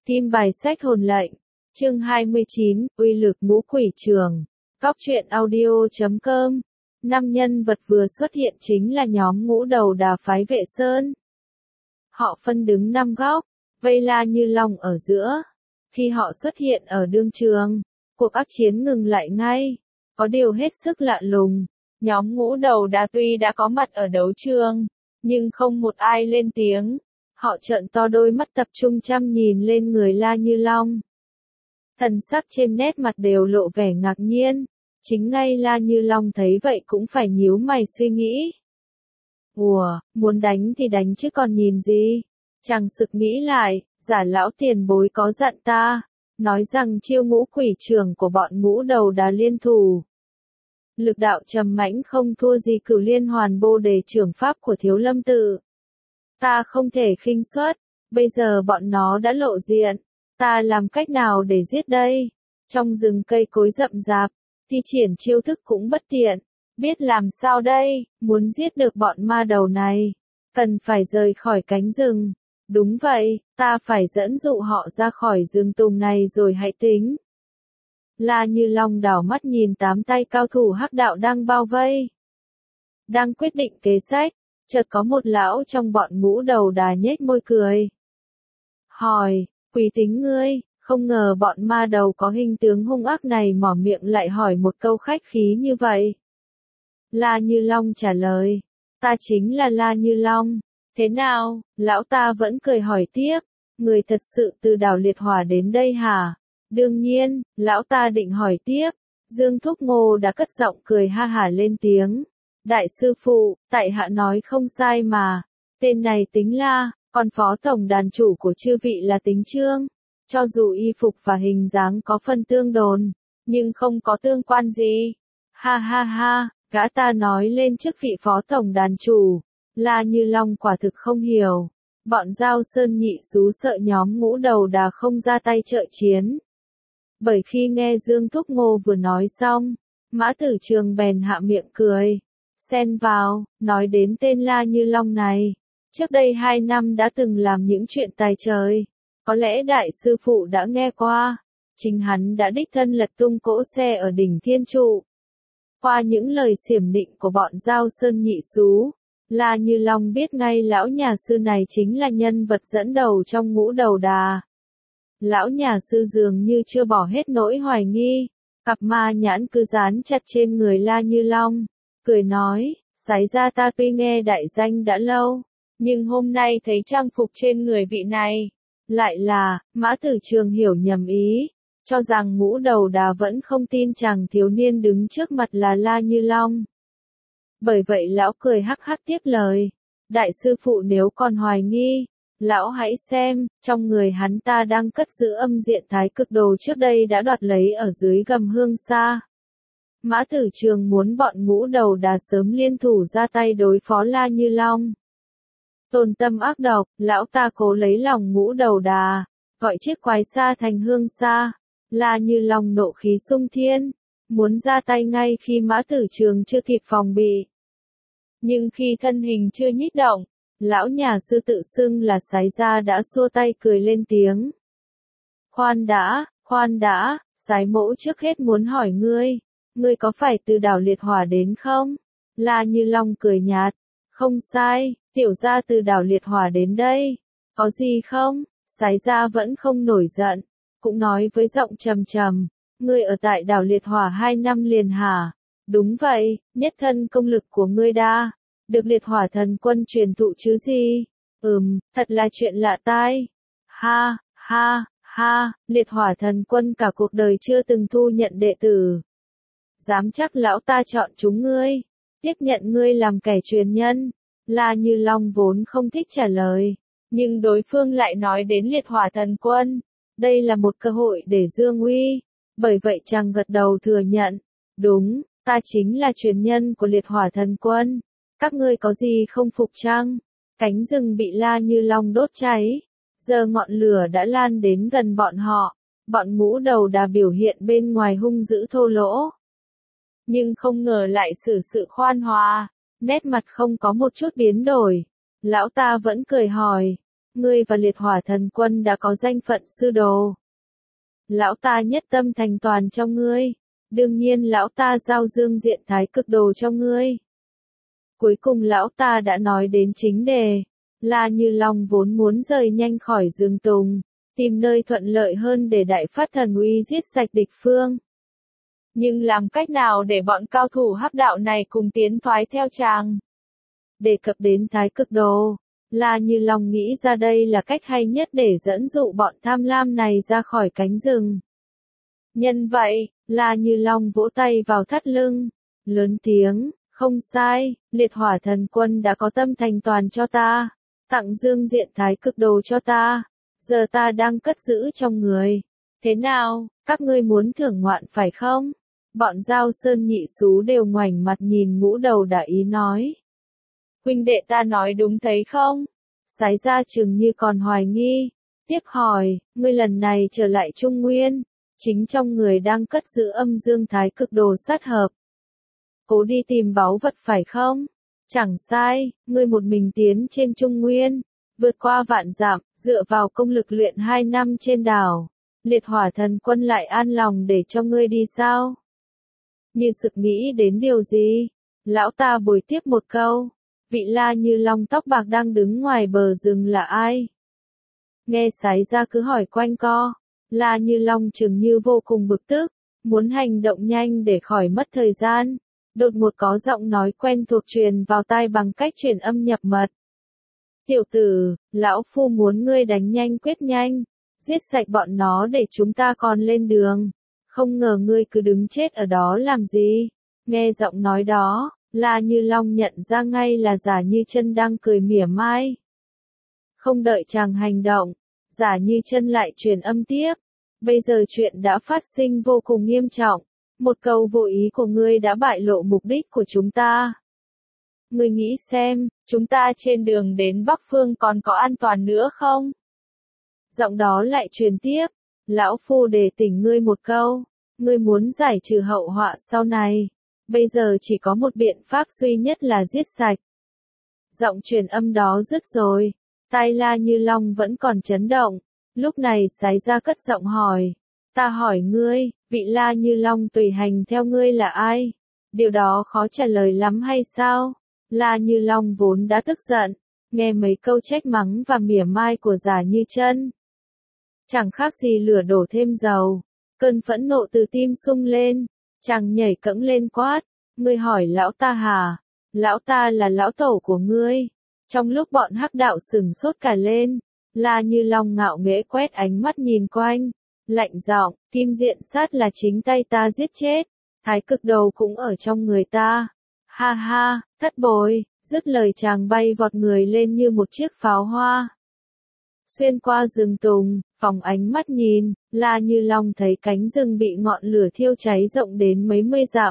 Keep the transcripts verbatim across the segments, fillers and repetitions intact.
Kim bài sách hồn lệnh. Chương hai mươi chín, uy lực ngũ quỷ trường. Cóc truyện audio chấm com. Năm nhân vật vừa xuất hiện chính là nhóm ngũ đầu đà phái Vệ Sơn. Họ phân đứng năm góc, vây La Như Long ở giữa. Khi họ xuất hiện ở đương trường, cuộc ác chiến ngừng lại ngay. Có điều hết sức lạ lùng, nhóm ngũ đầu đà tuy đã có mặt ở đấu trường, nhưng không một ai lên tiếng. Họ trợn to đôi mắt tập trung chăm nhìn lên người La Như Long. Thần sắc trên nét mặt đều lộ vẻ ngạc nhiên. Chính ngay La Như Long thấy vậy cũng phải nhíu mày suy nghĩ. Ủa, muốn đánh thì đánh chứ còn nhìn gì? Chàng sực nghĩ lại, giả lão tiền bối có dặn ta, nói rằng chiêu ngũ quỷ trường của bọn ngũ đầu đà liên thủ. Lực đạo trầm mãnh không thua gì Cửu Liên Hoàn Bồ Đề trưởng pháp của Thiếu Lâm Tự. Ta không thể khinh suất, bây giờ bọn nó đã lộ diện, ta làm cách nào để giết đây? Trong rừng cây cối rậm rạp, thi triển chiêu thức cũng bất tiện, biết làm sao đây, muốn giết được bọn ma đầu này, cần phải rời khỏi cánh rừng. Đúng vậy, ta phải dẫn dụ họ ra khỏi rừng tùng này rồi hãy tính. La Như Long đảo mắt nhìn tám tay cao thủ hắc đạo đang bao vây. Đang quyết định kế sách, chợt có một lão trong bọn ngũ đầu đà nhếch môi cười. Hỏi, Quý tính ngươi, không ngờ bọn ma đầu có hình tướng hung ác này mỏ miệng lại hỏi một câu khách khí như vậy. La Như Long trả lời, ta chính là La Như Long. Thế nào, lão ta vẫn cười hỏi tiếp, người thật sự từ đảo Liệt Hỏa đến đây hả? Đương nhiên, lão ta định hỏi tiếp. Dương Thúc Ngô đã cất giọng cười ha hả lên tiếng. Đại sư phụ, tại hạ nói không sai mà. Tên này tính La, còn phó tổng đàn chủ của chư vị là tính Trương. Cho dù y phục và hình dáng có phần tương đồn, nhưng không có tương quan gì. Ha ha ha, gã ta nói lên trước vị phó tổng đàn chủ. La Như Long quả thực không hiểu. Bọn Giao Sơn nhị xú sợ nhóm ngũ đầu đà không ra tay trợ chiến. Bởi khi nghe Dương Thúc Ngô vừa nói xong, Mã Tử Trường bèn hạ miệng cười. Xen vào, nói đến tên La Như Long này. Trước đây hai năm đã từng làm những chuyện tài trời. Có lẽ đại sư phụ đã nghe qua. Chính hắn đã đích thân lật tung cỗ xe ở đỉnh Thiên Trụ. Qua những lời xiểm nịnh của bọn Giao Sơn nhị xú, La Như Long biết ngay lão nhà sư này chính là nhân vật dẫn đầu trong ngũ đầu đà. Lão nhà sư dường như chưa bỏ hết nỗi hoài nghi, cặp ma nhãn cứ dán chặt trên người La Như Long, cười nói, sái ra ta tuy nghe đại danh đã lâu, nhưng hôm nay thấy trang phục trên người vị này, lại là, Mã Tử Trường hiểu nhầm ý, cho rằng ngũ đầu đà vẫn không tin chàng thiếu niên đứng trước mặt là La Như Long. Bởi vậy lão cười hắc hắc tiếp lời, đại sư phụ nếu còn hoài nghi, lão hãy xem, trong người hắn ta đang cất giữ âm diện thái cực đồ trước đây đã đoạt lấy ở dưới gầm hương sa. Mã Tử Trường muốn bọn ngũ đầu đà sớm liên thủ ra tay đối phó La Như Long. Tôn tâm ác độc, lão ta cố lấy lòng ngũ đầu đà, gọi chiếc quái sa thành hương sa. La Như Long nộ khí sung thiên, muốn ra tay ngay khi Mã Tử Trường chưa kịp phòng bị. Nhưng khi thân hình chưa nhích động, lão nhà sư tự xưng là Sái Gia đã xua tay cười lên tiếng. Khoan đã, khoan đã, Sái mỗ trước hết muốn hỏi ngươi, ngươi có phải từ đảo Liệt Hỏa đến không? La Như Long cười nhạt, không sai, tiểu gia từ đảo Liệt Hỏa đến đây, có gì không? Sái Gia vẫn không nổi giận, cũng nói với giọng trầm trầm, ngươi ở tại đảo Liệt Hỏa hai năm liền hả? Đúng vậy, nhất thân công lực của ngươi đa, được Liệt Hỏa thần quân truyền thụ chứ gì? Ừm, thật là chuyện lạ tai. Ha, ha, ha, Liệt Hỏa thần quân cả cuộc đời chưa từng thu nhận đệ tử. Dám chắc lão ta chọn chúng ngươi, tiếp nhận ngươi làm kẻ truyền nhân. La Như Long vốn không thích trả lời, nhưng đối phương lại nói đến Liệt Hỏa thần quân. Đây là một cơ hội để dương uy, bởi vậy chàng gật đầu thừa nhận. Đúng, ta chính là truyền nhân của Liệt Hỏa thần quân. Các ngươi có gì không phục chăng? Cánh rừng bị La Như Long đốt cháy. Giờ ngọn lửa đã lan đến gần bọn họ. Bọn ngũ đầu đà biểu hiện bên ngoài hung dữ thô lỗ. Nhưng không ngờ lại xử sự khoan hòa. Nét mặt không có một chút biến đổi. Lão ta vẫn cười hỏi. ngươi và liệt hỏa thần quân đã có danh phận sư đồ. Lão ta nhất tâm thành toàn cho ngươi, đương nhiên lão ta giao dương diện thái cực đồ cho ngươi. Cuối cùng lão ta đã nói đến chính đề, La Như Long vốn muốn rời nhanh khỏi Dương Tùng, tìm nơi thuận lợi hơn để đại phát thần uy giết sạch địch phương. Nhưng làm cách nào để bọn cao thủ hắc đạo này cùng tiến thoái theo chàng? Đề cập đến thái cực đồ, La Như Long nghĩ ra đây là cách hay nhất để dẫn dụ bọn tham lam này ra khỏi cánh rừng. Nhân vậy, La Như Long vỗ tay vào thắt lưng, lớn tiếng, không sai, liệt hỏa thần quân đã có tâm thành toàn cho ta, tặng dương diện thái cực đồ cho ta, giờ ta đang cất giữ trong người. Thế nào, các ngươi muốn thưởng ngoạn phải không? Bọn Giao Sơn nhị xú đều ngoảnh mặt nhìn Ngũ Đầu Đả ý nói. Huynh đệ ta nói đúng thấy không? Sái ra chừng như còn hoài nghi, tiếp hỏi, ngươi lần này trở lại Trung Nguyên, chính trong người đang cất giữ âm dương thái cực đồ sát hợp. Cố đi tìm báu vật phải không? Chẳng sai, ngươi một mình tiến trên Trung Nguyên, vượt qua vạn dặm, dựa vào công lực luyện hai năm trên đảo, liệt hỏa thần quân lại an lòng để cho ngươi đi sao? Như sực nghĩ đến điều gì? Lão ta bồi tiếp một câu, vị La Như Long tóc bạc đang đứng ngoài bờ rừng là ai? Nghe Sái ra cứ hỏi quanh co, La Như Long chừng như vô cùng bực tức, muốn hành động nhanh để khỏi mất thời gian. Đột ngột có giọng nói quen thuộc truyền vào tai bằng cách truyền âm nhập mật. Tiểu tử, lão phu muốn ngươi đánh nhanh quyết nhanh, giết sạch bọn nó để chúng ta còn lên đường. Không ngờ ngươi cứ đứng chết ở đó làm gì? Nghe giọng nói đó, La Như Long nhận ra ngay là Giả Như Chân đang cười mỉa mai. Không đợi chàng hành động, Giả Như Chân lại truyền âm tiếp. Bây giờ chuyện đã phát sinh vô cùng nghiêm trọng. Một câu vô ý của ngươi đã bại lộ mục đích của chúng ta. Ngươi nghĩ xem, chúng ta trên đường đến Bắc Phương còn có an toàn nữa không? Giọng đó lại truyền tiếp, lão phu đề tỉnh ngươi một câu, ngươi muốn giải trừ hậu họa sau này. Bây giờ chỉ có một biện pháp duy nhất là giết sạch. Giọng truyền âm đó dứt rồi, tai La Như Long vẫn còn chấn động, lúc này Sái ra cất giọng hỏi. Ta hỏi ngươi, vị La Như Long tùy hành theo ngươi là ai? Điều đó khó trả lời lắm hay sao? La Như Long vốn đã tức giận, nghe mấy câu trách mắng và mỉa mai của Giả Như Chân. Chẳng khác gì lửa đổ thêm dầu, cơn phẫn nộ từ tim sung lên, chàng nhảy cẫng lên quát, ngươi hỏi lão ta hả? Lão ta là lão tẩu của ngươi. Trong lúc bọn hắc đạo sừng sốt cả lên, La Như Long ngạo nghễ quét ánh mắt nhìn quanh. Lạnh giọng, kim diện sát là chính tay ta giết chết, thái cực đầu cũng ở trong người ta. Ha ha, thất bối, dứt lời chàng bay vọt người lên như một chiếc pháo hoa. Xuyên qua rừng tùng, phóng ánh mắt nhìn, La Như Long thấy cánh rừng bị ngọn lửa thiêu cháy rộng đến mấy mươi dặm.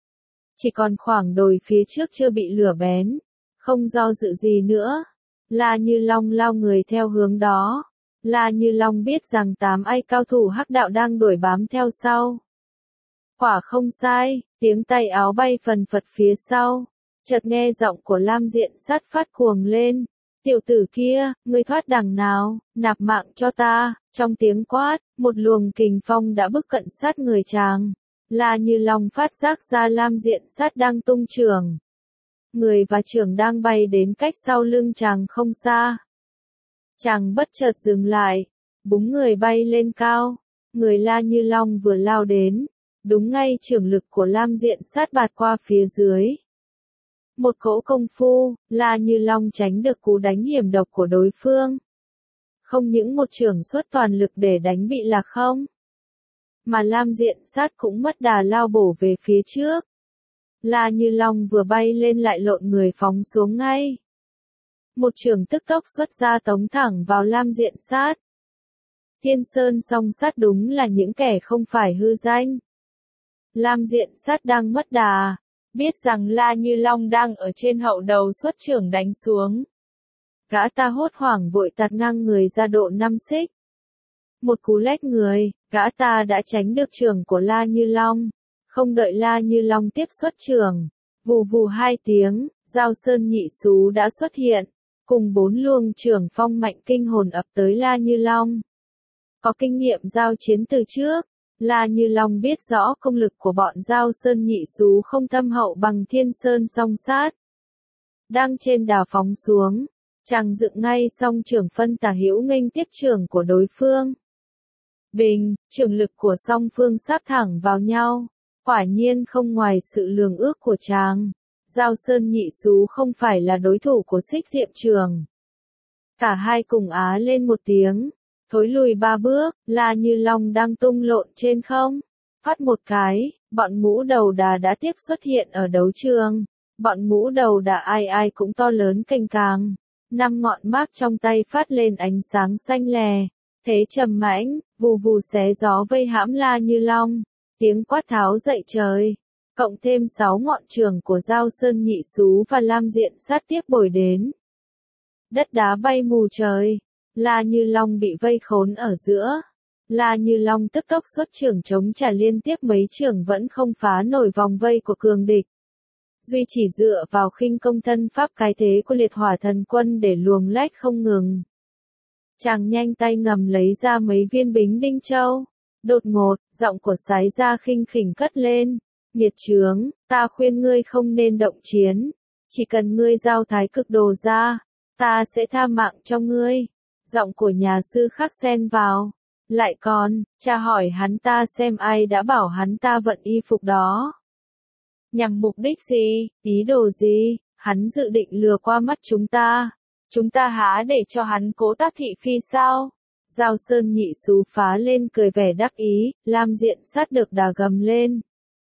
Chỉ còn khoảng đồi phía trước chưa bị lửa bén, không do dự gì nữa. La Như Long lao người theo hướng đó. La Như Long biết rằng tám ai cao thủ hắc đạo đang đuổi bám theo sau. Quả không sai, tiếng tay áo bay phần phật phía sau. Chợt nghe giọng của Lam Diện Sát phát cuồng lên. Tiểu tử kia, ngươi thoát đằng nào, nạp mạng cho ta. Trong tiếng quát, một luồng kình phong đã bức cận sát người chàng. La Như Long phát giác ra Lam Diện Sát đang tung chưởng. Người và chưởng đang bay đến cách sau lưng chàng không xa. Chàng bất chợt dừng lại, búng người bay lên cao, người La Như Long vừa lao đến, đúng ngay chưởng lực của Lam Diện Sát bạt qua phía dưới. Một cỗ công phu, La Như Long tránh được cú đánh hiểm độc của đối phương. Không những một chưởng xuất toàn lực để đánh bị lạc không, mà Lam Diện Sát cũng mất đà lao bổ về phía trước. La Như Long vừa bay lên lại lộn người phóng xuống ngay. Một chưởng tức tốc xuất ra tống thẳng vào Lam Diện Sát. Thiên Sơn song sát đúng là những kẻ không phải hư danh. Lam Diện Sát đang mất đà, biết rằng La Như Long đang ở trên hậu đầu xuất chưởng đánh xuống. Gã ta hốt hoảng vội tạt ngang người ra độ năm xích. Một cú lách người, gã ta đã tránh được chưởng của La Như Long. Không đợi La Như Long tiếp xuất chưởng, vù vù hai tiếng, Giao Sơn nhị xú đã xuất hiện. cùng bốn luồng trưởng phong mạnh kinh hồn ập tới La Như Long. Có kinh nghiệm giao chiến từ trước, La Như Long biết rõ công lực của bọn Giao Sơn nhị xú không thâm hậu bằng Thiên Sơn song sát. Đang trên đà phóng xuống, chàng dựng ngay song trưởng phân tả hữu nghênh tiếp trưởng của đối phương. Bình, trưởng lực của song phương sát thẳng vào nhau, quả nhiên không ngoài sự lường ước của chàng. Giao Sơn nhị xú không phải là đối thủ của Xích Diệm Trường. Cả hai cùng á lên một tiếng, thối lùi ba bước, La Như Long đang tung lộn trên không. Phát một cái, bọn ngũ đầu đà đã tiếp xuất hiện ở đấu trường. Bọn ngũ đầu đà ai ai cũng to lớn cành càng. Năm ngọn mác trong tay phát lên ánh sáng xanh lè. Thế trầm mãnh, vù vù xé gió vây hãm La Như Long. Tiếng quát tháo dậy trời. Cộng thêm sáu ngọn trường của Giao Sơn nhị xú và Lam Diện sát tiếp bồi đến. Đất đá bay mù trời. La Như Long bị vây khốn ở giữa. La Như Long tức tốc xuất trưởng chống trả liên tiếp mấy trưởng vẫn không phá nổi vòng vây của cường địch. Duy chỉ dựa vào khinh công thân pháp cái thế của liệt hỏa thần quân để luồng lách không ngừng. Chàng nhanh tay ngầm lấy ra mấy viên bính đinh châu. Đột ngột, giọng của Sái Gia khinh khỉnh cất lên. Nghiệt chướng, ta khuyên ngươi không nên động chiến. Chỉ cần ngươi giao thái cực đồ ra, ta sẽ tha mạng cho ngươi. Giọng của nhà sư khắc xen vào. Lại còn, cha hỏi hắn ta xem ai đã bảo hắn ta vận y phục đó. Nhằm mục đích gì, ý đồ gì, hắn dự định lừa qua mắt chúng ta. Chúng ta há để cho hắn cố tác thị phi sao? Giao Sơn nhị xú phá lên cười vẻ đắc ý, Lam Diện sát được đà gầm lên.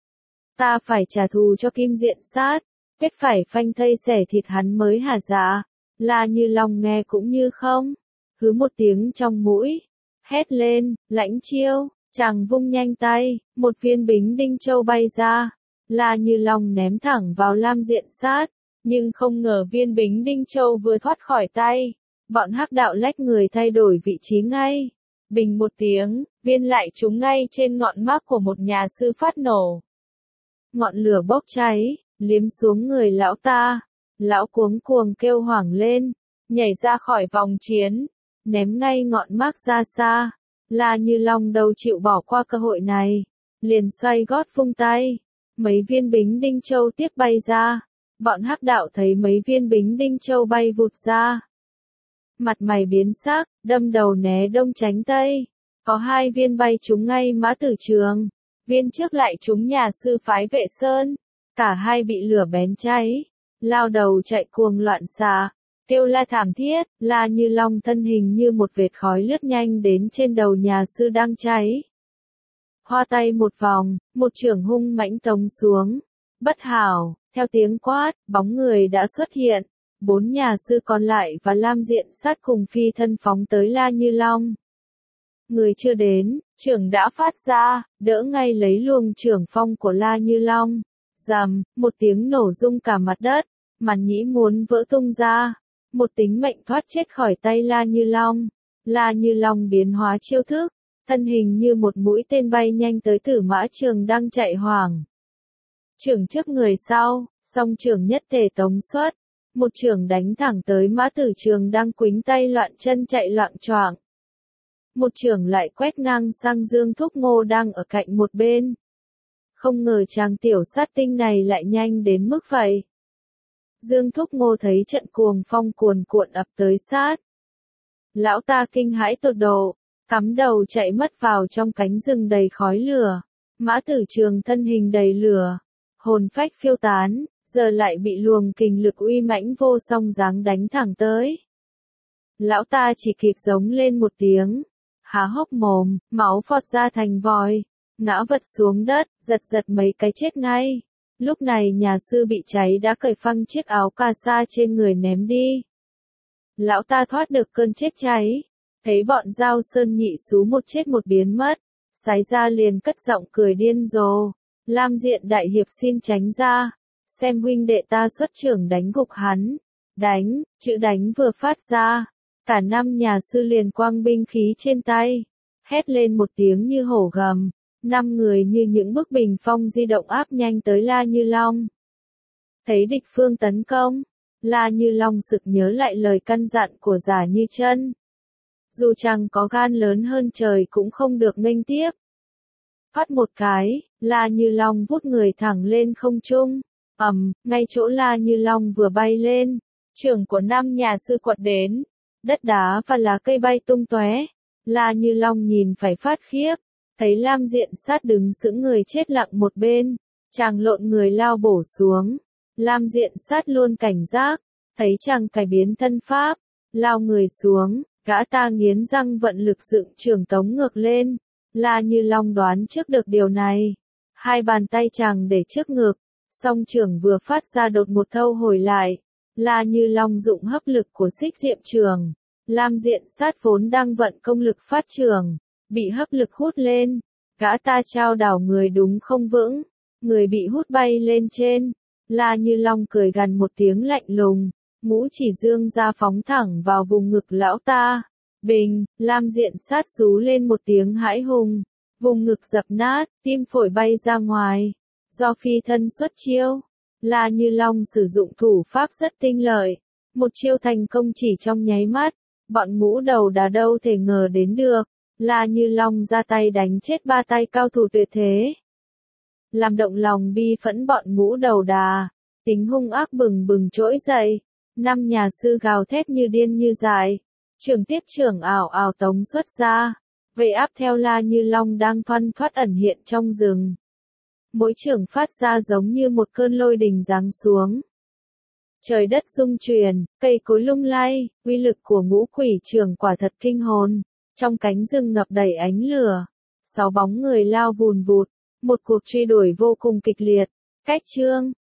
Ta phải trả thù cho Kim Diện sát, quyết phải phanh thây xẻ thịt hắn mới hả dạ. La Như Long nghe cũng như không. Hứ một tiếng trong mũi. Hét lên, lãnh chiêu, chàng vung nhanh tay, một viên bính đinh châu bay ra. La Như Long ném thẳng vào Lam Diện sát, nhưng không ngờ viên bính đinh châu vừa thoát khỏi tay. Bọn hắc đạo lách người thay đổi vị trí ngay. Bình một tiếng, viên lại trúng ngay trên ngọn mác của một nhà sư phát nổ. Ngọn lửa bốc cháy, liếm xuống người lão ta. Lão cuống cuồng kêu hoảng lên, nhảy ra khỏi vòng chiến, ném ngay ngọn mác ra xa. La Như Long đâu chịu bỏ qua cơ hội này, liền xoay gót vung tay. Mấy viên bính đinh châu tiếp bay ra. Bọn hắc đạo thấy mấy viên bính đinh châu bay vụt ra. Mặt mày biến sắc, đâm đầu né đông tránh tây. Có hai viên bay trúng ngay Mã Tử Trường. Viên trước lại trúng nhà sư phái Vệ Sơn. Cả hai bị lửa bén cháy. Lao đầu chạy cuồng loạn xạ. Kêu la thảm thiết, La Như Long thân hình như một vệt khói lướt nhanh đến trên đầu nhà sư đang cháy. Hoa tay một vòng, một chưởng hung mãnh tống xuống. Bất hảo, theo tiếng quát, bóng người đã xuất hiện. Bốn nhà sư còn lại và Lam Diện sát cùng phi thân phóng tới La Như Long. Người chưa đến, chưởng đã phát ra, đỡ ngay lấy luồng chưởng phong của La Như Long. Rầm, một tiếng nổ rung cả mặt đất, màn nhĩ muốn vỡ tung ra. Một tính mệnh thoát chết khỏi tay La Như Long. La Như Long biến hóa chiêu thức, thân hình như một mũi tên bay nhanh tới Tử Mã Trường đang chạy hoảng. Chưởng trước người sau, song chưởng nhất thể tống xuất. Một chưởng đánh thẳng tới Mã Tử Trường đang quĩnh tay loạn chân chạy loạng choạng. Một chưởng lại quét ngang sang Dương Thúc Ngô đang ở cạnh một bên. Không ngờ chàng tiểu sát tinh này lại nhanh đến mức vậy. Dương Thúc Ngô thấy trận cuồng phong cuồn cuộn ập tới sát. Lão ta kinh hãi tột độ, cắm đầu chạy mất vào trong cánh rừng đầy khói lửa. Mã Tử Trường thân hình đầy lửa, hồn phách phiêu tán, giờ lại bị luồng kình lực uy mãnh vô song giáng đánh thẳng tới. Lão ta chỉ kịp giống lên một tiếng, há hốc mồm, máu phọt ra thành vòi, ngã vật xuống đất, giật giật mấy cái chết ngay. Lúc này nhà sư bị cháy đã cởi phăng chiếc áo cà sa trên người ném đi. Lão ta thoát được cơn chết cháy, thấy bọn Giao Sơn nhị xú một chết một biến mất, Sái Gia liền cất giọng cười điên rồ. Lam Diện đại hiệp xin tránh ra, xem huynh đệ ta xuất trưởng đánh gục hắn. Đánh, chữ đánh vừa phát ra, cả năm nhà sư liền quang binh khí trên tay, hét lên một tiếng như hổ gầm. Năm người như những bức bình phong di động áp nhanh tới La Như Long. Thấy địch phương tấn công, La Như Long sực nhớ lại lời căn dặn của Giả Như Chân. Dù chàng có gan lớn hơn trời cũng không được nghênh tiếp. Phát một cái, La Như Long vút người thẳng lên không trung. Ầm, ngay chỗ La Như Long vừa bay lên, trưởng của năm nhà sư quật đến. Đất đá và lá cây bay tung tóe. La Như Long nhìn phải phát khiếp, thấy Lam Diện Sát đứng sững người chết lặng một bên, chàng lộn người lao bổ xuống. Lam Diện Sát luôn cảnh giác, thấy chàng cải biến thân pháp, lao người xuống, gã ta nghiến răng vận lực dựng trường tống ngược lên. La Như Long đoán trước được điều này, hai bàn tay chàng để trước ngực, song trường vừa phát ra đột một thâu hồi lại. La Như Long dụng hấp lực của xích diệm trường. Lam Diện Sát vốn đang vận công lực phát trường, bị hấp lực hút lên, gã ta trao đảo người đúng không vững, người bị hút bay lên trên. La Như Long cười gằn một tiếng lạnh lùng, ngũ chỉ dương ra phóng thẳng vào vùng ngực lão ta. Bình, Lam Diện Sát rú lên một tiếng hãi hùng, vùng ngực dập nát, tim phổi bay ra ngoài. Do phi thân xuất chiêu, La Như Long sử dụng thủ pháp rất tinh lợi, một chiêu thành công chỉ trong nháy mắt. Bọn ngũ đầu đà đâu thể ngờ đến được, La Như Long ra tay đánh chết ba tay cao thủ tuyệt thế. Làm động lòng bi phẫn bọn ngũ đầu đà, tính hung ác bừng bừng trỗi dậy, năm nhà sư gào thét như điên như dại, trường tiếp trưởng ảo ảo tống xuất ra, vây áp theo La Như Long đang thoăn thoắt ẩn hiện trong rừng. Mỗi trường phát ra giống như một cơn lôi đình giáng xuống. Trời đất rung chuyển, cây cối lung lay, uy lực của ngũ quỷ trường quả thật kinh hồn. Trong cánh rừng ngập đầy ánh lửa, sáu bóng người lao vùn vụt, một cuộc truy đuổi vô cùng kịch liệt. Cách chương